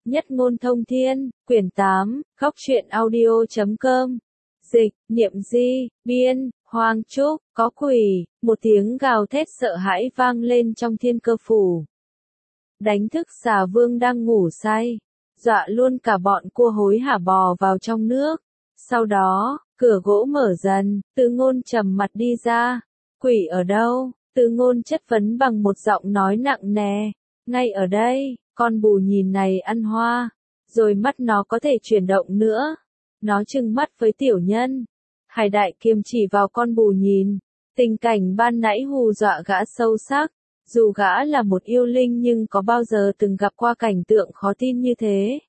Nhất ngôn thông thiên, quyển 8, góc truyện audio.com. Dịch, Niệm Di, biên, Hoàng Trúc, có quỷ, một tiếng gào thét sợ hãi vang lên trong thiên cơ phủ. Đánh thức Xà Vương đang ngủ say, dọa luôn cả bọn cua hối hả bò vào trong nước. Sau đó, cửa gỗ mở dần, Từ Ngôn trầm mặt đi ra. Quỷ ở đâu? Từ Ngôn chất vấn bằng một giọng nói nặng nề. Ngay ở đây. Con bù nhìn này ăn hoa, rồi mắt nó có thể chuyển động nữa. Nó trừng mắt với tiểu nhân. Hải Đại Kiêm chỉ vào con bù nhìn. Tình cảnh ban nãy hù dọa gã sâu sắc. Dù gã là một yêu linh nhưng có bao giờ từng gặp qua cảnh tượng khó tin như thế.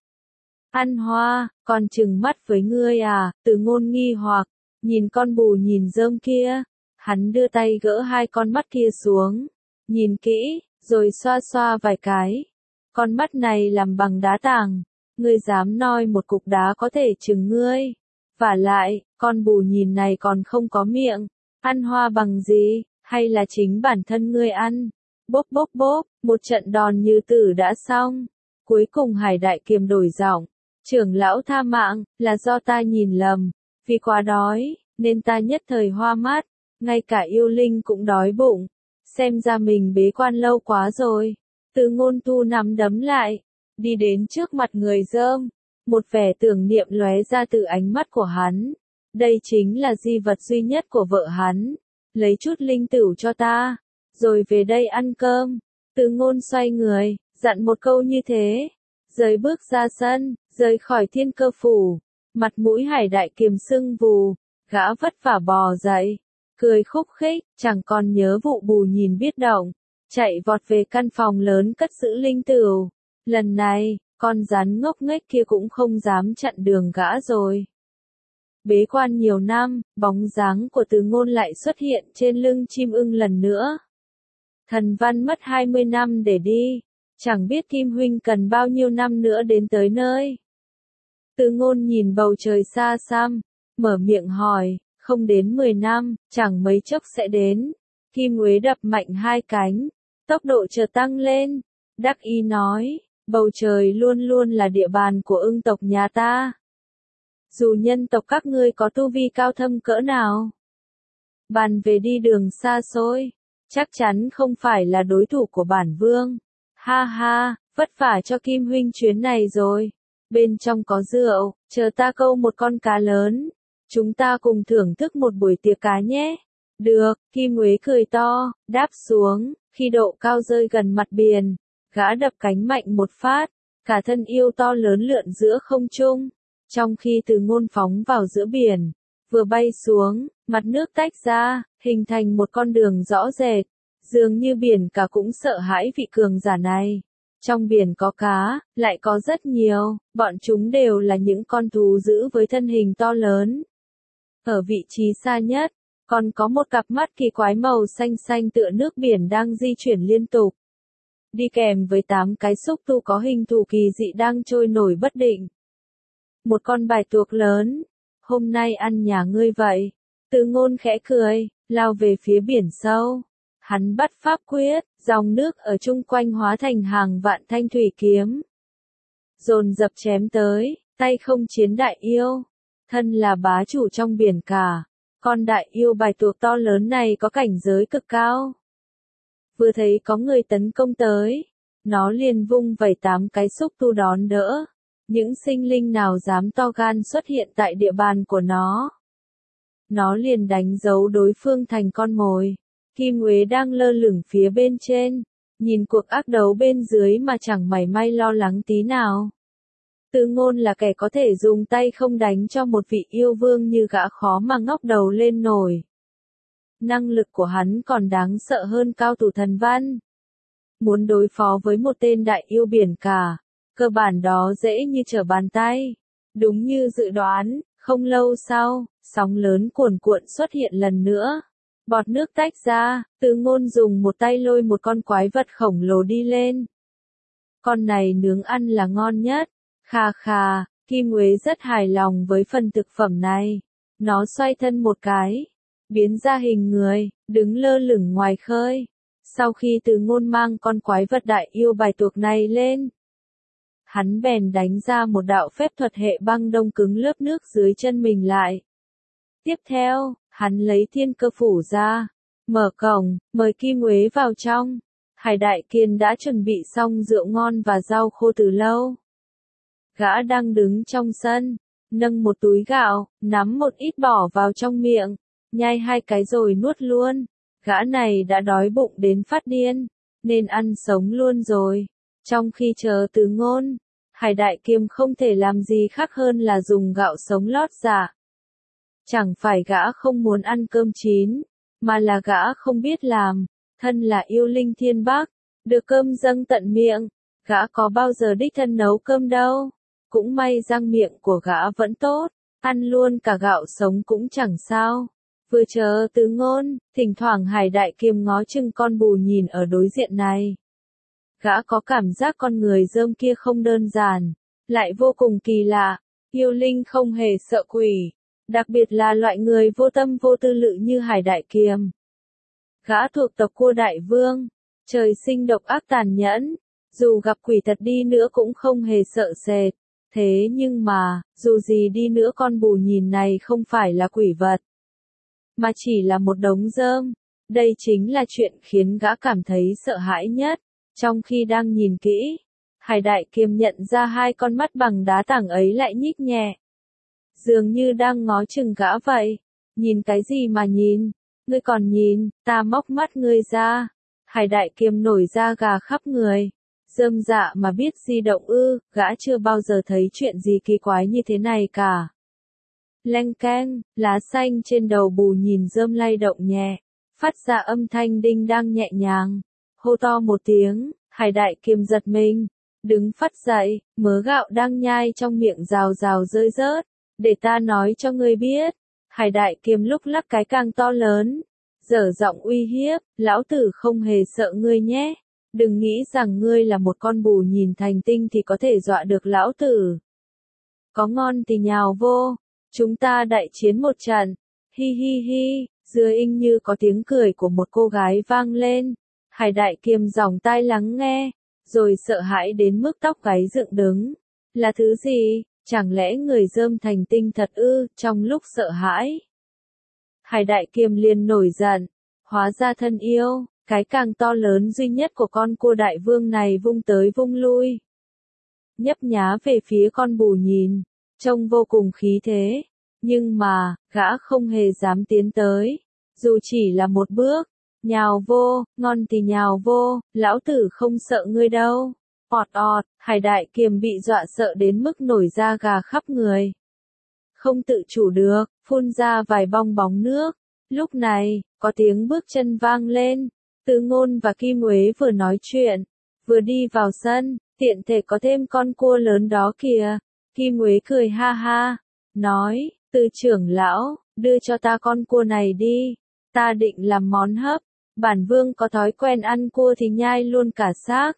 Ăn hoa, con trừng mắt với ngươi à? Từ Ngôn nghi hoặc, nhìn con bù nhìn rơm kia. Hắn đưa tay gỡ hai con mắt kia xuống. Nhìn kỹ, rồi xoa xoa vài cái. Con mắt này làm bằng đá tảng, ngươi dám noi một cục đá có thể chừng ngươi. Vả lại, con bù nhìn này còn không có miệng, ăn hoa bằng gì, hay là chính bản thân ngươi ăn. Bốp bốp bốp, một trận đòn như tử đã xong. Cuối cùng Hải Đại Kiềm đổi giọng, trưởng lão tha mạng, là do ta nhìn lầm, vì quá đói, nên ta nhất thời hoa mắt, ngay cả yêu linh cũng đói bụng, xem ra mình bế quan lâu quá rồi. Từ Ngôn thu nắm đấm lại, đi đến trước mặt người dơm, một vẻ tưởng niệm lóe ra từ ánh mắt của hắn. Đây chính là di vật duy nhất của vợ hắn, lấy chút linh tửu cho ta, rồi về đây ăn cơm. Từ Ngôn xoay người, dặn một câu như thế, rời bước ra sân, rời khỏi thiên cơ phủ. Mặt mũi Hải Đại Kiềm sưng vù, gã vất vả bò dậy, cười khúc khích, chẳng còn nhớ vụ bù nhìn biết động. Chạy vọt về căn phòng lớn cất giữ linh tửu. Lần này, con rắn ngốc nghếch kia cũng không dám chặn đường gã rồi. Bế quan nhiều năm, bóng dáng của Từ Ngôn lại xuất hiện trên lưng chim ưng lần nữa. Thần Văn mất 20 năm để đi, chẳng biết Kim huynh cần bao nhiêu năm nữa đến tới nơi. Từ Ngôn nhìn bầu trời xa xăm, mở miệng hỏi, không đến 10 năm, chẳng mấy chốc sẽ đến. Kim Uế đập mạnh hai cánh, tốc độ chợt tăng lên, đắc ý nói, bầu trời luôn luôn là địa bàn của ưng tộc nhà ta. Dù nhân tộc các ngươi có tu vi cao thâm cỡ nào, bàn về đi đường xa xôi, chắc chắn không phải là đối thủ của bản vương. Ha ha, vất vả cho Kim huynh chuyến này rồi. Bên trong có rượu, chờ ta câu một con cá lớn. Chúng ta cùng thưởng thức một buổi tiệc cá nhé. Được, Kim Uế cười to, đáp xuống, khi độ cao rơi gần mặt biển, gã đập cánh mạnh một phát, cả thân yêu to lớn lượn giữa không trung, trong khi Từ Ngôn phóng vào giữa biển, vừa bay xuống, mặt nước tách ra, hình thành một con đường rõ rệt, dường như biển cả cũng sợ hãi vị cường giả này. Trong biển có cá, lại có rất nhiều, bọn chúng đều là những con thú dữ với thân hình to lớn. Ở vị trí xa nhất, còn có một cặp mắt kỳ quái màu xanh xanh tựa nước biển đang di chuyển liên tục. Đi kèm với 8 cái xúc tu có hình thù kỳ dị đang trôi nổi bất định. Một con bạch tuộc lớn, hôm nay ăn nhà ngươi vậy. Từ Ngôn khẽ cười, lao về phía biển sâu. Hắn bắt pháp quyết, dòng nước ở chung quanh hóa thành hàng vạn thanh thủy kiếm. Dồn dập chém tới, tay không chiến đại yêu. Thân là bá chủ trong biển cả. Con đại yêu bạch tuộc to lớn này có cảnh giới cực cao. Vừa thấy có người tấn công tới, nó liền vung vẩy 8 cái xúc tu đón đỡ. Những sinh linh nào dám to gan xuất hiện tại địa bàn của nó liền đánh dấu đối phương thành con mồi. Kim Uế đang lơ lửng phía bên trên, nhìn cuộc ác đấu bên dưới mà chẳng mảy may lo lắng tí nào. Từ Ngôn là kẻ có thể dùng tay không đánh cho một vị yêu vương như gã khó mà ngóc đầu lên nổi. Năng lực của hắn còn đáng sợ hơn cao thủ thần văn. Muốn đối phó với một tên đại yêu biển cả, cơ bản đó dễ như trở bàn tay. Đúng như dự đoán, không lâu sau, sóng lớn cuồn cuộn xuất hiện lần nữa. Bọt nước tách ra, Từ Ngôn dùng một tay lôi một con quái vật khổng lồ đi lên. Con này nướng ăn là ngon nhất. Khà khà, Kim Uế rất hài lòng với phần thực phẩm này. Nó xoay thân một cái, biến ra hình người, đứng lơ lửng ngoài khơi. Sau khi Từ Ngôn mang con quái vật đại yêu bạch tuộc này lên, hắn bèn đánh ra một đạo phép thuật hệ băng đông cứng lớp nước dưới chân mình lại. Tiếp theo, hắn lấy thiên cơ phủ ra, mở cổng, mời Kim Uế vào trong. Hải Đại Kiên đã chuẩn bị xong rượu ngon và rau khô từ lâu. Gã đang đứng trong sân, nâng một túi gạo, nắm một ít bỏ vào trong miệng, nhai 2 cái rồi nuốt luôn. Gã này đã đói bụng đến phát điên, nên ăn sống luôn rồi. Trong khi chờ Từ Ngôn, Hải Đại Kiêm không thể làm gì khác hơn là dùng gạo sống lót dạ. Chẳng phải gã không muốn ăn cơm chín, mà là gã không biết làm. Thân là yêu linh thiên bắc, được cơm dâng tận miệng, gã có bao giờ đích thân nấu cơm đâu. Cũng may răng miệng của gã vẫn tốt, ăn luôn cả gạo sống cũng chẳng sao. Vừa chờ Từ Ngôn, thỉnh thoảng Hải Đại Kiêm ngó chừng con bù nhìn ở đối diện này. Gã có cảm giác con người rơm kia không đơn giản, lại vô cùng kỳ lạ. Yêu linh không hề sợ quỷ, đặc biệt là loại người vô tâm vô tư lự như Hải Đại Kiêm. Gã thuộc tộc Cua Đại Vương, trời sinh độc ác tàn nhẫn, dù gặp quỷ thật đi nữa cũng không hề sợ sệt. Thế nhưng mà, dù gì đi nữa con bù nhìn này không phải là quỷ vật, mà chỉ là một đống rơm. Đây chính là chuyện khiến gã cảm thấy sợ hãi nhất. Trong khi đang nhìn kỹ, Hải Đại Kiêm nhận ra 2 con mắt bằng đá tảng ấy lại nhích nhẹ. Dường như đang ngó chừng gã vậy. Nhìn cái gì mà nhìn? Ngươi còn nhìn, ta móc mắt ngươi ra. Hải Đại Kiêm nổi da gà khắp người. Rơm dạ mà biết di động ư, gã chưa bao giờ thấy chuyện gì kỳ quái như thế này cả. Leng keng, lá xanh trên đầu bù nhìn rơm lay động nhẹ, phát ra âm thanh đinh đang nhẹ nhàng. Hô to một tiếng, Hải Đại Kiêm giật mình, đứng phắt dậy, mớ gạo đang nhai trong miệng rào rào rơi rớt. Để ta nói cho ngươi biết. Hải Đại Kiêm lúc lắc cái càng to lớn, dở giọng uy hiếp, lão tử không hề sợ ngươi nhé. Đừng nghĩ rằng ngươi là một con bù nhìn thành tinh thì có thể dọa được lão tử. Có ngon thì nhào vô, chúng ta đại chiến một trận. Hi hi hi, dưới inh như có tiếng cười của một cô gái vang lên. Hải Đại Kiêm dòng tai lắng nghe, rồi sợ hãi đến mức tóc gáy dựng đứng. Là thứ gì? Chẳng lẽ người rơm thành tinh thật ư? Trong lúc sợ hãi, Hải Đại Kiêm liền nổi giận. Hóa ra thân yêu, cái càng to lớn duy nhất của con Cua Đại Vương này vung tới vung lui, nhấp nhá về phía con bù nhìn, trông vô cùng khí thế. Nhưng mà, gã không hề dám tiến tới, dù chỉ là một bước. Nhào vô, ngon thì nhào vô, lão tử không sợ ngươi đâu. Ọt ọt, Hải Đại Kiêm bị dọa sợ đến mức nổi da gà khắp người. Không tự chủ được, phun ra vài bong bóng nước. Lúc này, có tiếng bước chân vang lên. Từ Ngôn và Kim Uế vừa nói chuyện, vừa đi vào sân, tiện thể có thêm con cua lớn đó kìa. Kim Uế cười ha ha, nói, Từ trưởng lão, đưa cho ta con cua này đi. Ta định làm món hấp, bản vương có thói quen ăn cua thì nhai luôn cả xác.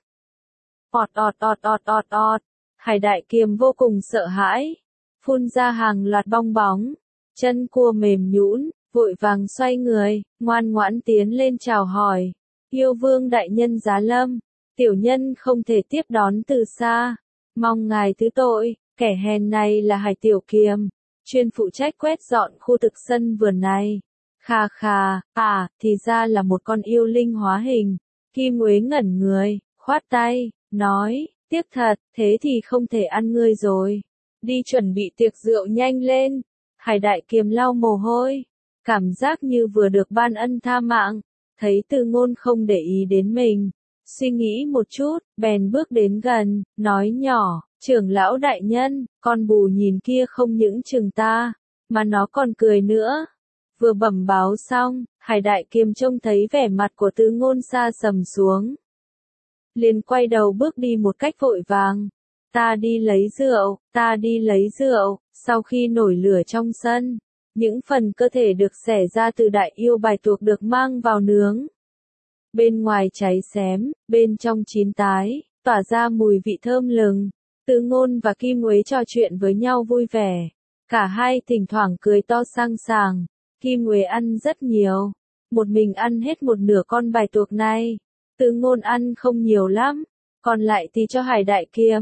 Ọt ọt ọt ọt ọt ọt, Hải Đại Kiêm vô cùng sợ hãi, phun ra hàng loạt bong bóng, chân cua mềm nhũn, vội vàng xoay người, ngoan ngoãn tiến lên chào hỏi. Yêu vương đại nhân giá lâm, tiểu nhân không thể tiếp đón từ xa, mong ngài thứ tội. Kẻ hèn này là Hải Tiểu Kiêm, chuyên phụ trách quét dọn khu thực sân vườn này. Khà khà, thì ra là một con yêu linh hóa hình. Kim Uế ngẩn người, khoát tay, nói, tiếc thật, thế thì không thể ăn ngươi rồi. Đi chuẩn bị tiệc rượu nhanh lên. Hải Đại Kiêm lau mồ hôi, cảm giác như vừa được ban ân tha mạng. Thấy Từ Ngôn không để ý đến mình, suy nghĩ một chút, bèn bước đến gần, nói nhỏ, trưởng lão đại nhân, con bù nhìn kia không những chừng ta, mà nó còn cười nữa. Vừa bẩm báo xong, Hải Đại Kiêm trông thấy vẻ mặt của Từ Ngôn sa sầm xuống, liền quay đầu bước đi một cách vội vàng. Ta đi lấy rượu, ta đi lấy rượu. Sau khi nổi lửa trong sân, những phần cơ thể được xẻ ra từ đại yêu bài tuộc được mang vào nướng. Bên ngoài cháy xém, bên trong chín tái, tỏa ra mùi vị thơm lừng. Từ Ngôn và Kim Uế trò chuyện với nhau vui vẻ. Cả hai thỉnh thoảng cười to sang sảng. Kim Uế ăn rất nhiều, một mình ăn hết một nửa con bài tuộc này. Từ Ngôn ăn không nhiều lắm, còn lại thì cho Hải Đại Kiêm.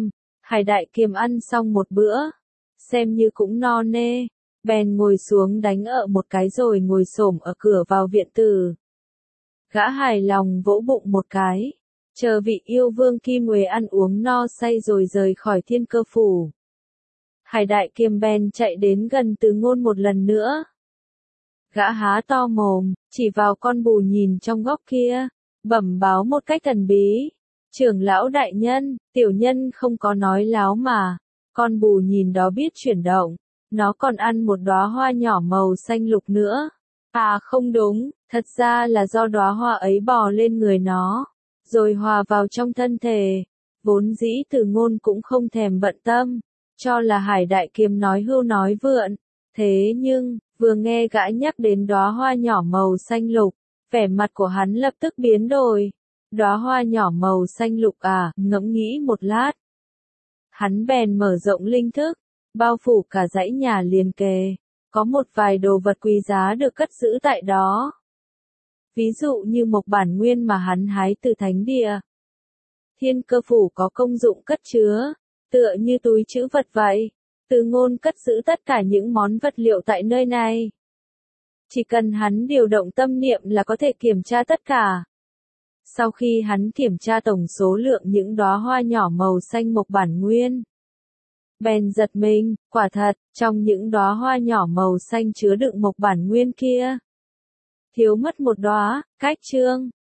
Hải Đại Kiêm ăn xong một bữa, xem như cũng no nê, bèn ngồi xuống đánh ợ một cái rồi ngồi xổm ở cửa vào viện tử. Gã hài lòng vỗ bụng một cái, chờ vị yêu vương Kim Uế ăn uống no say rồi rời khỏi Thiên Cơ phủ. Hải Đại Kiêm bèn chạy đến gần Từ Ngôn một lần nữa. Gã há to mồm, chỉ vào con bù nhìn trong góc kia, bẩm báo một cách thần bí. Trưởng lão đại nhân, tiểu nhân không có nói láo mà. Con bù nhìn đó biết chuyển động, nó còn ăn một đóa hoa nhỏ màu xanh lục nữa. À không đúng, thật ra là do đóa hoa ấy bò lên người nó, rồi hòa vào trong thân thể. Vốn dĩ Từ Ngôn cũng không thèm bận tâm, cho là Hải Đại Kiêm nói hưu nói vượn. Thế nhưng, vừa nghe gã nhắc đến đóa hoa nhỏ màu xanh lục, vẻ mặt của hắn lập tức biến đổi. Đóa hoa nhỏ màu xanh lục à, ngẫm nghĩ một lát. Hắn bèn mở rộng linh thức, bao phủ cả dãy nhà liền kề, có một vài đồ vật quý giá được cất giữ tại đó. Ví dụ như mộc bản nguyên mà hắn hái từ thánh địa. Thiên Cơ phủ có công dụng cất chứa, tựa như túi trữ vật vậy. Từ Ngôn cất giữ tất cả những món vật liệu tại nơi này. Chỉ cần hắn điều động tâm niệm là có thể kiểm tra tất cả. Sau khi hắn kiểm tra tổng số lượng những đóa hoa nhỏ màu xanh mộc bản nguyên, bèn giật mình, quả thật, trong những đóa hoa nhỏ màu xanh chứa đựng mộc bản nguyên kia, thiếu mất một đóa. Cách chương